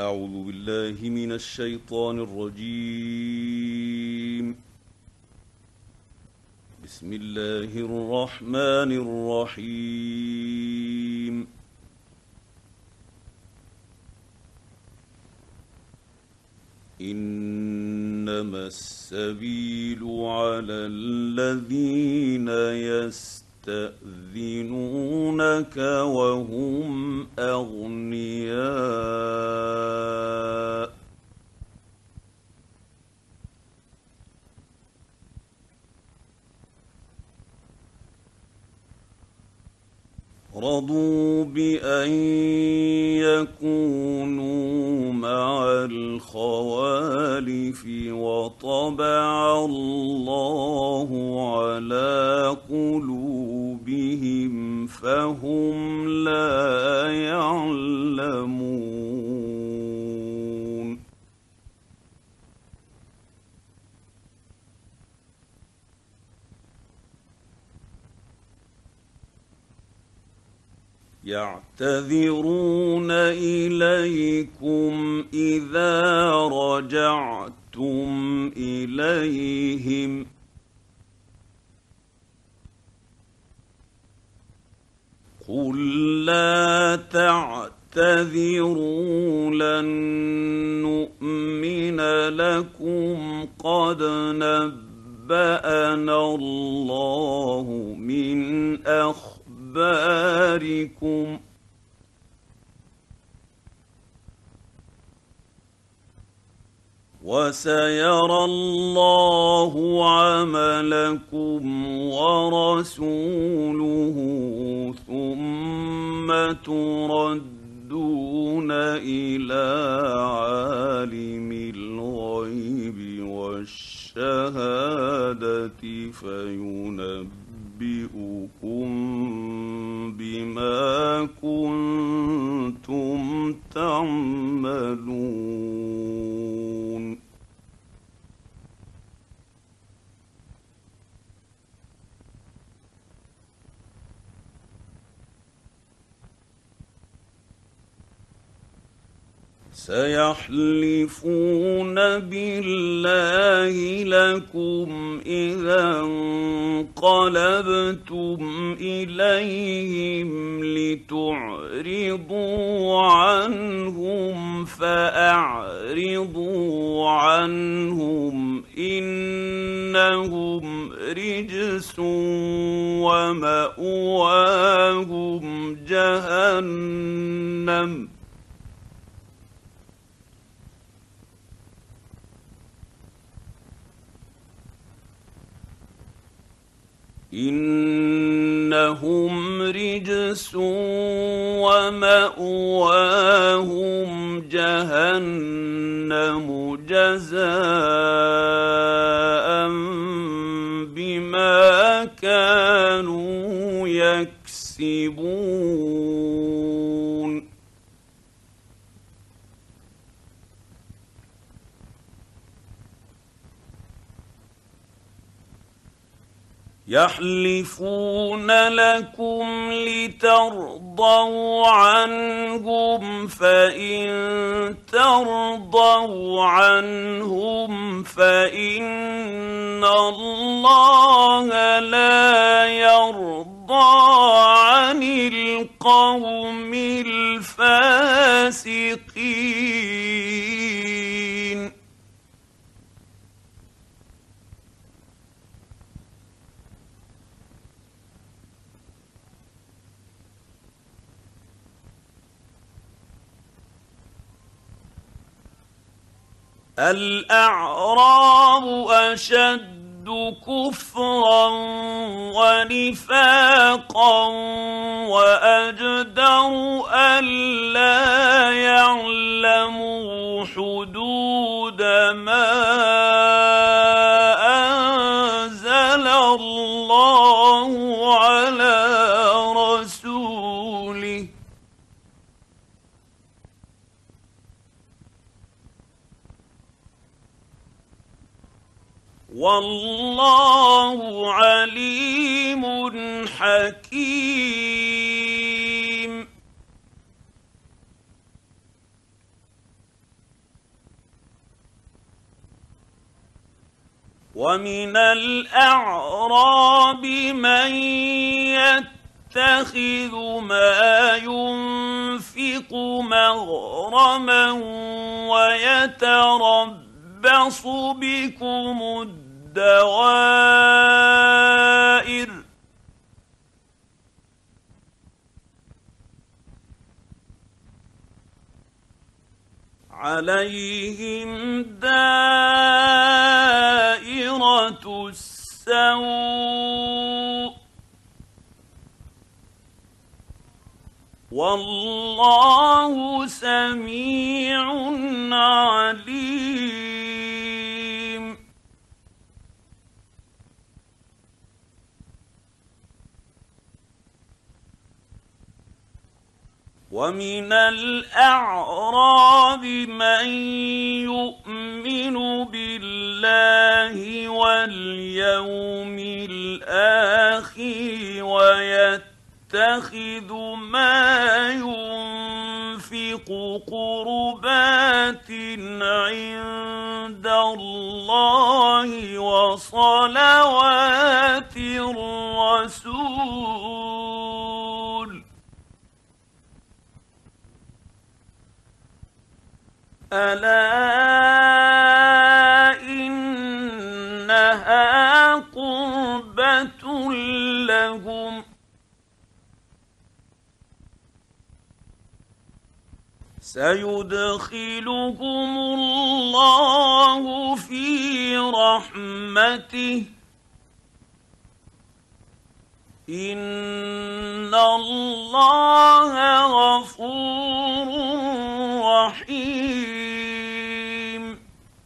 أعوذ بالله من الشيطان الرجيم. بسم الله الرحمن الرحيم. إنما السبيل على الذين يستأذنونك وهم أغنياء رضوا بأن يكونوا مع الخوالف وطبع الله على قلوبهم فهم لا يعلمون. يعتذرون إليكم إذا رجعتم إليهم قل لا تعتذروا لن نؤمن لكم قد نبأنا الله من أخباركم وسيرى الله عملكم ورسوله ثم تردون إلى عالم الغيب والشهادة فينبئكم بما كنتم تعملون. سيحلفون بالله لكم إذا انقلبتم إليهم لتعرضوا عنهم فأعرضوا عنهم إنهم رجس ومأواهم جهنم إنهم رجس ومأواهم جهنم جزاء بما كانوا يكسبون. يحلفون لكم لترضوا عنهم فإن ترضوا عنهم فإن الله لا يرضى عن القوم الفاسقين. الأعراب أشد كفرا ونفاقا وأجدر ألا يعلموا حدود ما أنزل الله على رسوله والله عليم حكيم. ومن الأعراب من يتخذ ما ينفق مغرما ويتربص بكم الدوائر عليهم دائرة السوء والله سميع عليم. ومن الأعراب من يؤمن بالله واليوم الآخر ويتخذ ما ينفق قربات عند الله وصلوات الرسول ألا إنها قربة لهم سيدخلهم الله في رحمته إن الله غفور رحيم.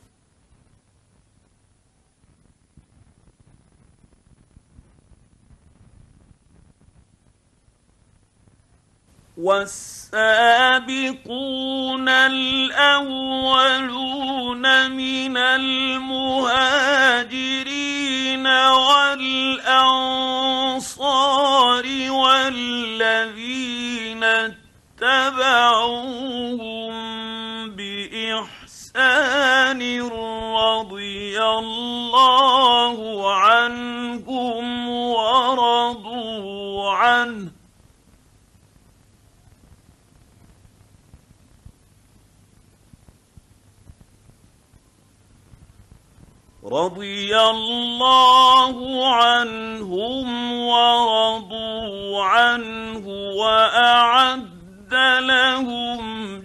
والسابقون الأولون من المهاجرين والأنصار والذين اتبعوهم بإحسان رضي الله عنهم ورضوا عنه رضي الله عنهم ورضوا عنه وأعد لهم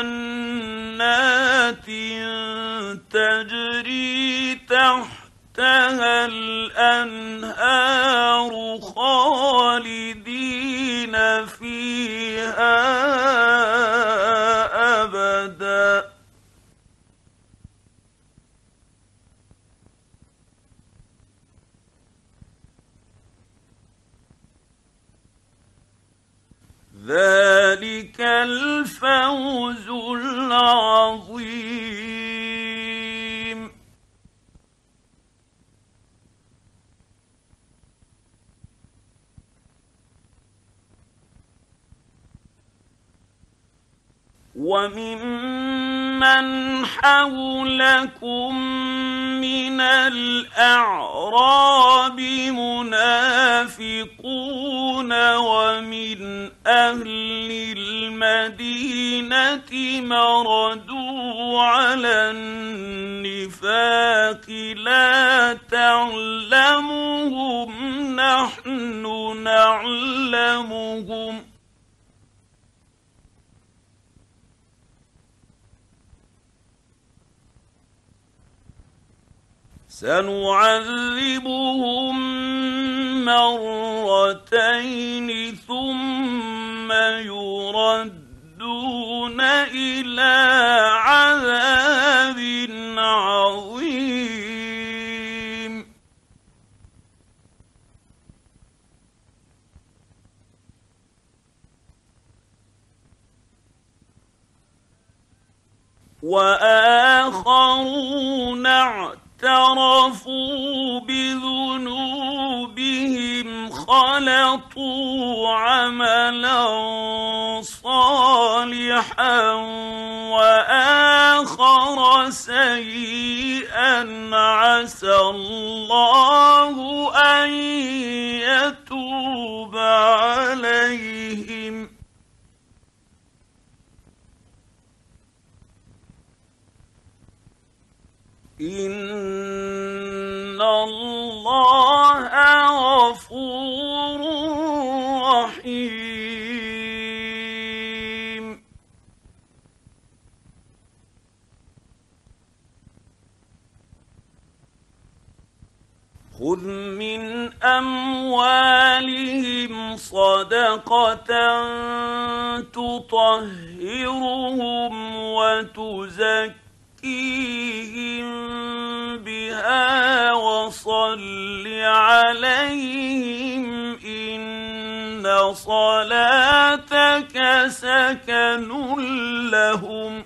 جنات تجري تحتها الأنهار خالدين فيها أبداً ذلك الفوز العظيم. وممن حولكم من الأعراب منافقون ومن أهل المدينة مردوا على النفاق لا تعلمهم نحن نعلمهم سنعذبهم مرتين ثم يردون إلى عذاب عظيم. وآخرون اعترفوا بذنوبهم خلطوا عملا صالحا وآخر آخر سيئا عسى الله أن يتوب عليهم إن الله غفور رحيم. خذ من أموالهم صدقة تطهرهم وتزكيهم بها وصل عليهم إن صلاتك سكن لهم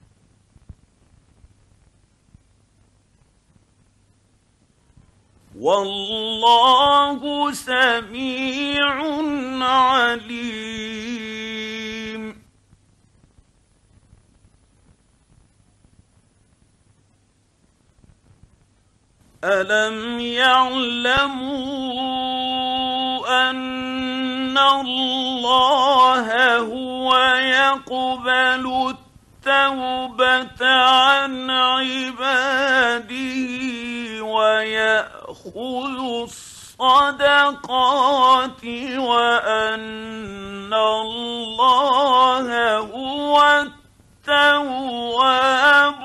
والله سميع عليم. ألم يعلموا أن الله هو يقبل التوبة عن عباده ويأخذ الصدقات وأن الله هو التواب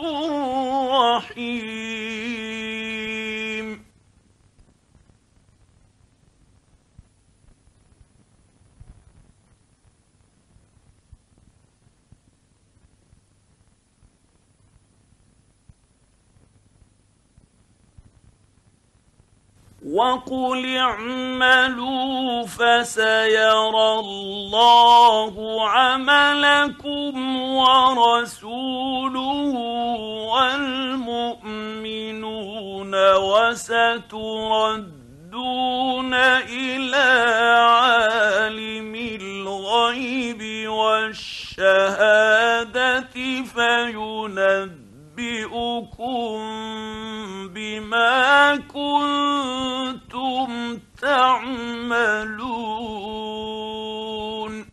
الرحيم. وقل اعملوا فسيرى الله عملكم ورسوله والمؤمنون وستردون إلى عالم الغيب والشهادة فينبئكم بما كنتم تعملون.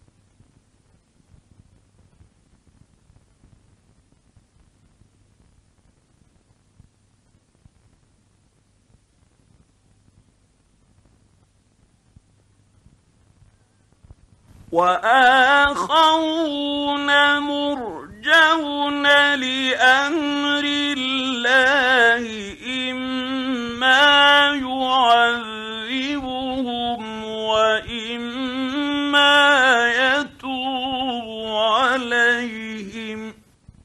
وآخرون مرجون لأمر الله إما يعذبهم وإما يتوب عليهم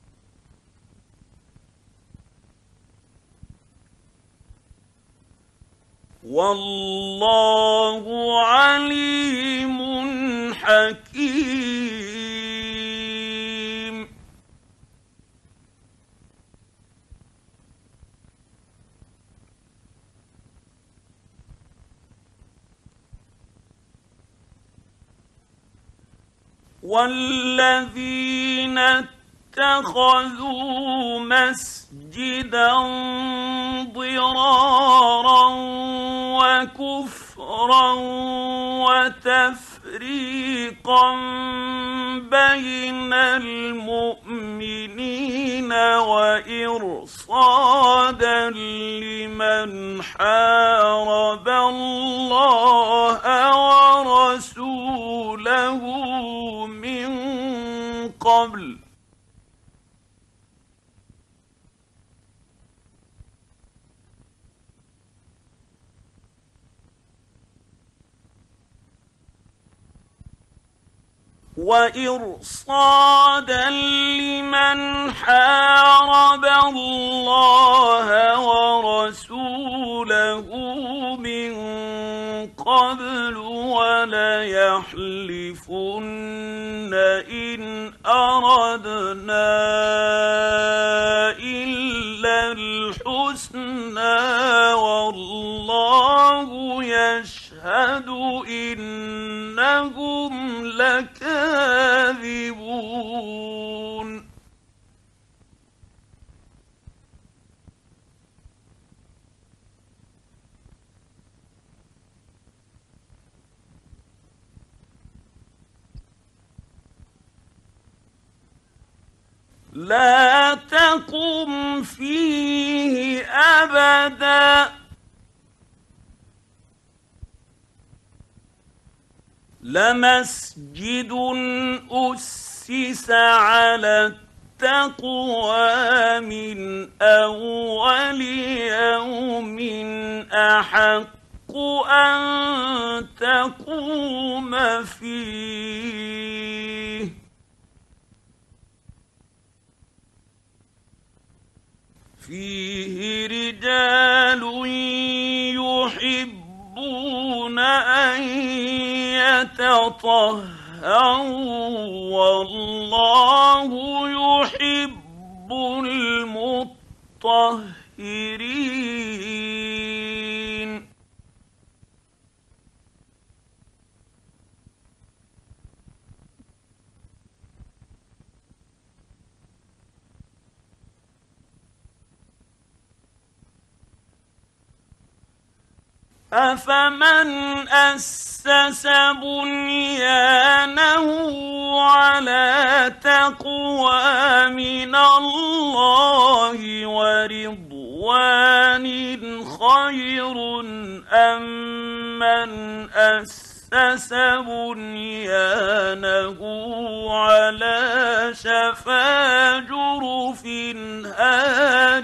والله عليم حكيم. والذين اتخذوا مسجدا ضرارا وكفرا وتفريقا بين المؤمنين وإرصادا لمن حارب الله ورسوله له من قبل. وأولئك هم الفاسقون. وإرصادا لمن حارب الله ورسوله من قبل وليحلفن إن أردنا إلا الحسنى والله يشهد إنهم لكاذبون. لا تقم فيه أبدا لمسجد أسس على التقوى من أول يوم أحق أن تقوم فيه رجال يحبون أن يتطهروا والله يحب المطهرين أفمن أسس بنيانه على تقوى من الله ورضوان خير أم من أسس بنيانه على شفا جرف هار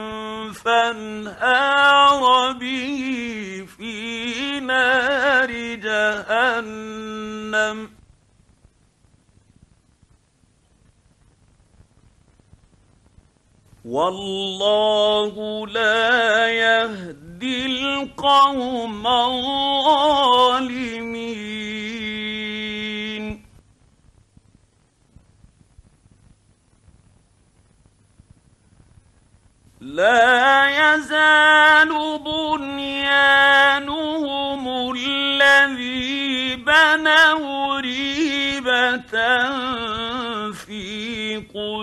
فانهار به في نار جهنم والله لا يهدي القوم الظالمين لا يزال بنيانهم الذي بنوا ريبة في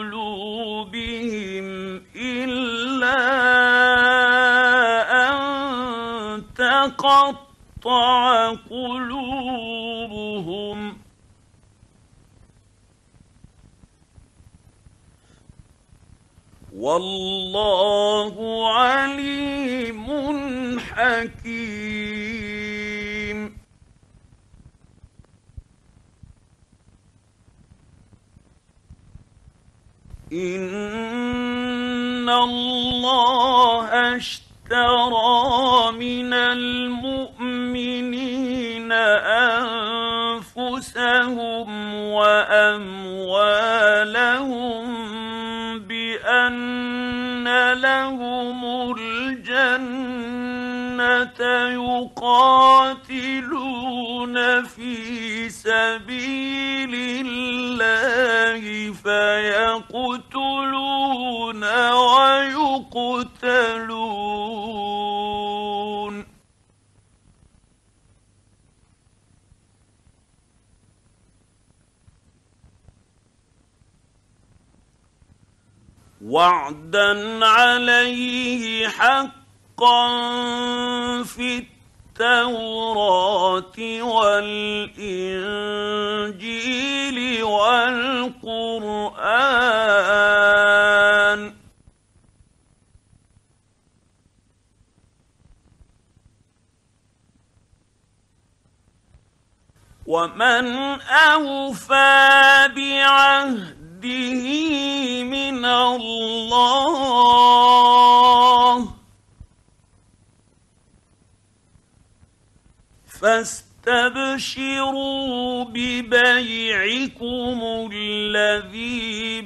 قلوبهم إلا أن تقطع قلوبهم والله عليم حكيم إن الله اشترى من المؤمنين أنفسهم وأموالهم بأن لهم الجنة يقاتلون في سبيل الله فيقتلون ويقتلون وعدا عليه حقا في التوراة والإنجيل والقرآن ومن أوفى بعهده من الله فاستبشروا ببيعكم الذي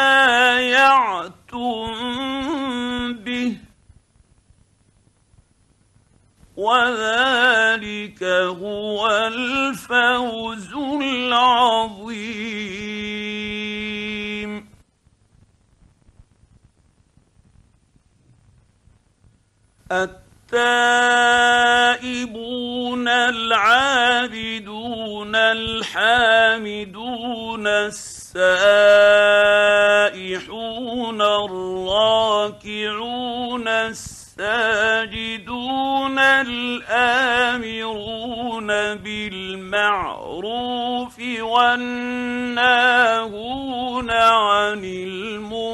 بايعتم به وذلك هو الفوز العظيم التائبون العابدون الحامدون السائحون الراكعون الساجدون الآمرون بالمعروف والناهون عن المنكر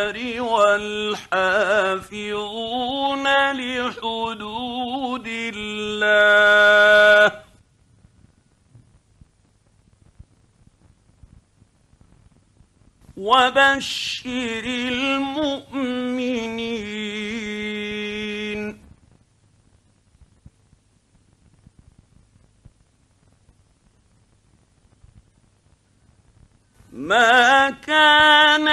النَّارِ وَالْحَافِظُونَ لِحُدُودِ اللَّهِ وَبَشِّرِ الْمُؤْمِنِينَ. ما كان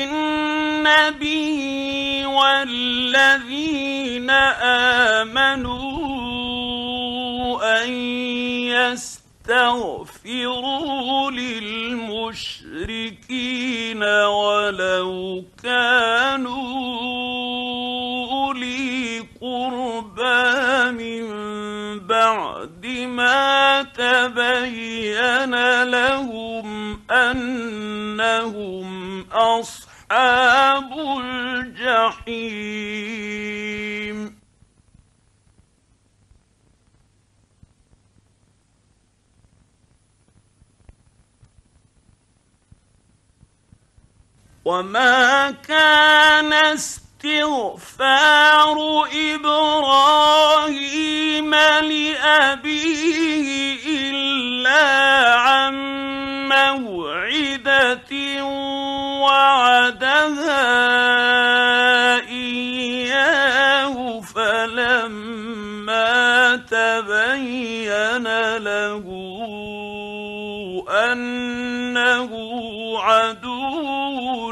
للنبي والذين آمنوا أن يستغفروا للمشركين ولو كانوا أولي قربى من بعد ما تبين لهم أنهم أصحاب الجحيم. وما كان استغفار إبراهيم لأبيه إلا عن موعدة وعدها إياه فلما تبين له أنه عدو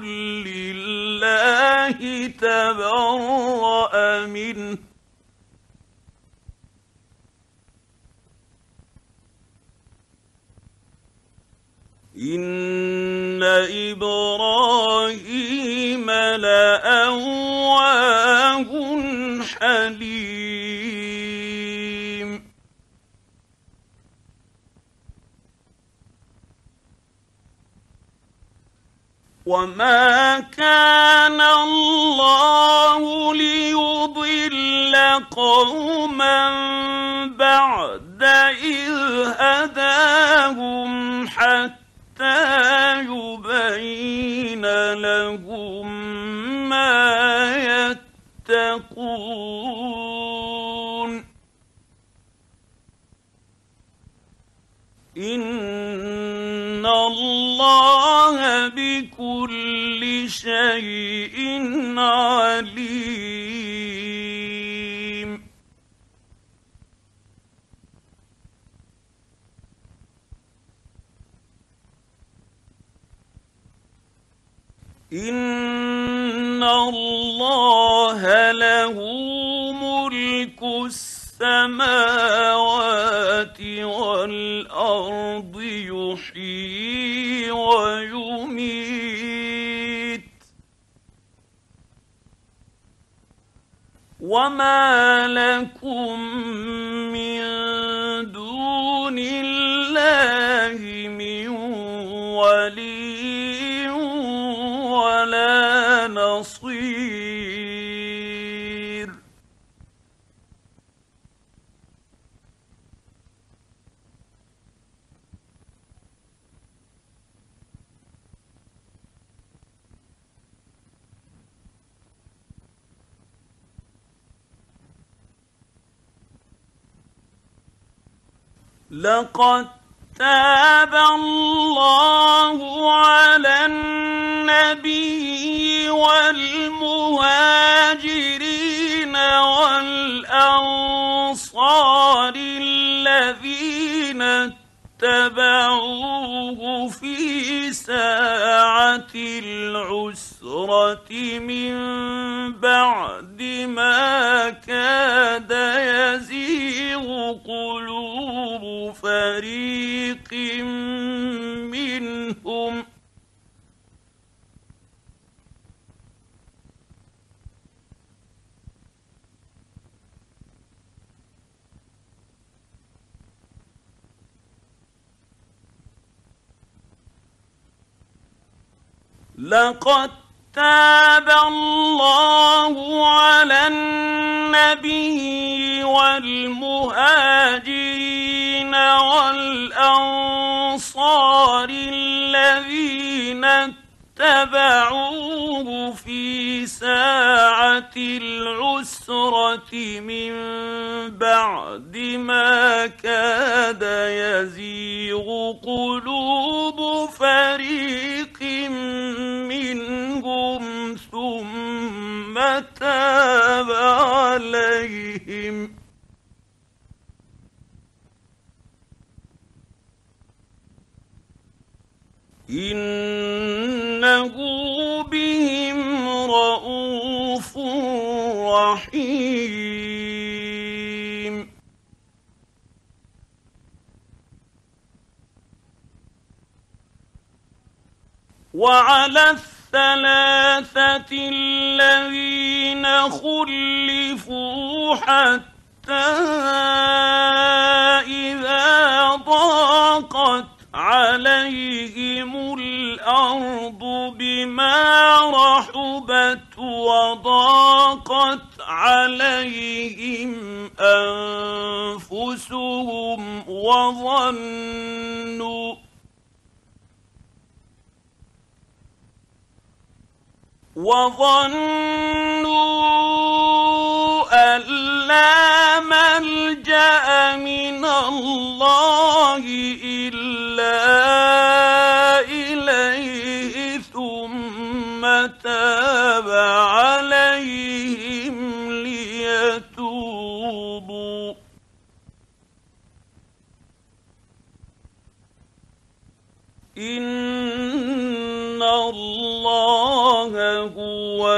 لله تبرأ منه. إن إبراهيم لأواه حليم. وما كان الله ليضل قوما بعد إذ هداهم حتى يبين لهم ما يتقون. إن الله بكل شيء عليم. إن الله له ملك السماوات والأرض يحيي ويميت. وما لكم من دون الله من ولي ولا نصير. لقد تاب الله على النبي والمهاجرين والأنصار الذين اتبعوه في ساعة العسرة من بعد ما كاد يزيغ قلوب فريق منهم لقد تاب الله على النبي والمهاجرين والأنصار الذين اتبعوه في ساعة العسرة من بعد ما كاد يزيغ قلوب فريق منهم ثم تاب عليهم إنه بهم رءوف رحيم. وعلى الثلاثة الذين خلفوا حتى إذا ضاقت عليهم الأرض بما رحبت وضاقت عليهم أنفسهم وظنوا أن لا ملجأ من الله إلا إليه ثم تاب عليهم ليتوبوا إن الله هو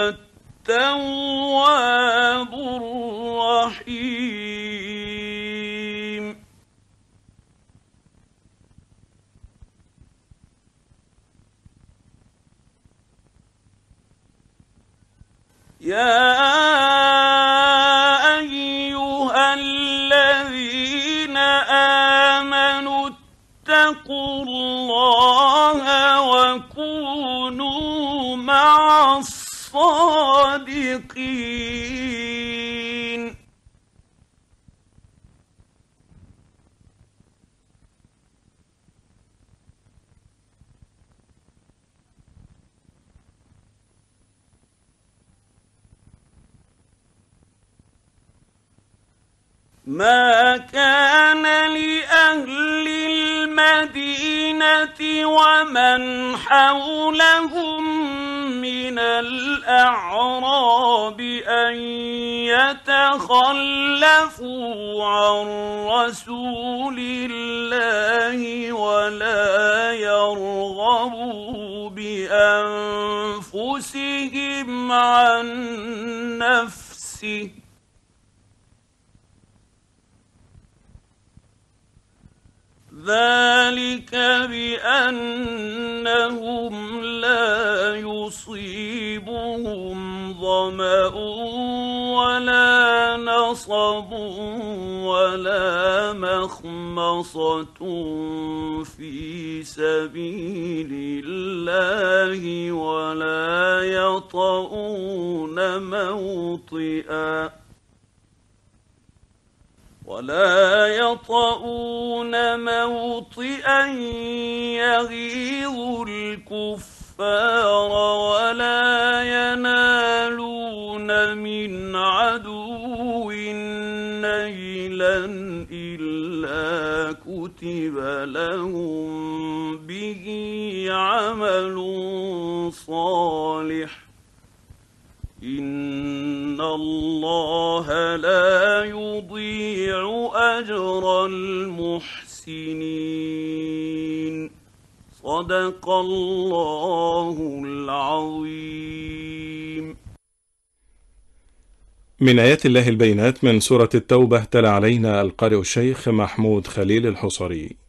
التواب الرحيم. يا أيها الذين آمنوا اتقوا الله وكونوا مع الصادقين. ما كان لأهل المدينة ومن حولهم من الأعراب أن يتخلفوا عن رسول الله ولا يرغبوا بأنفسهم عن نفسه ذلك بأنهم لا يصيبهم ظمأ ولا نصب ولا مخمصة في سبيل الله ولا يطؤون موطئا يغيظ الكفار ولا ينالون من عدو نيلا إلا كتب لهم به عمل صالح إن الله لا يضيع أجر المحسنين. صدق الله العظيم. من آيات الله البينات من سورة التوبة تلا علينا القارئ الشيخ محمود خليل الحصري.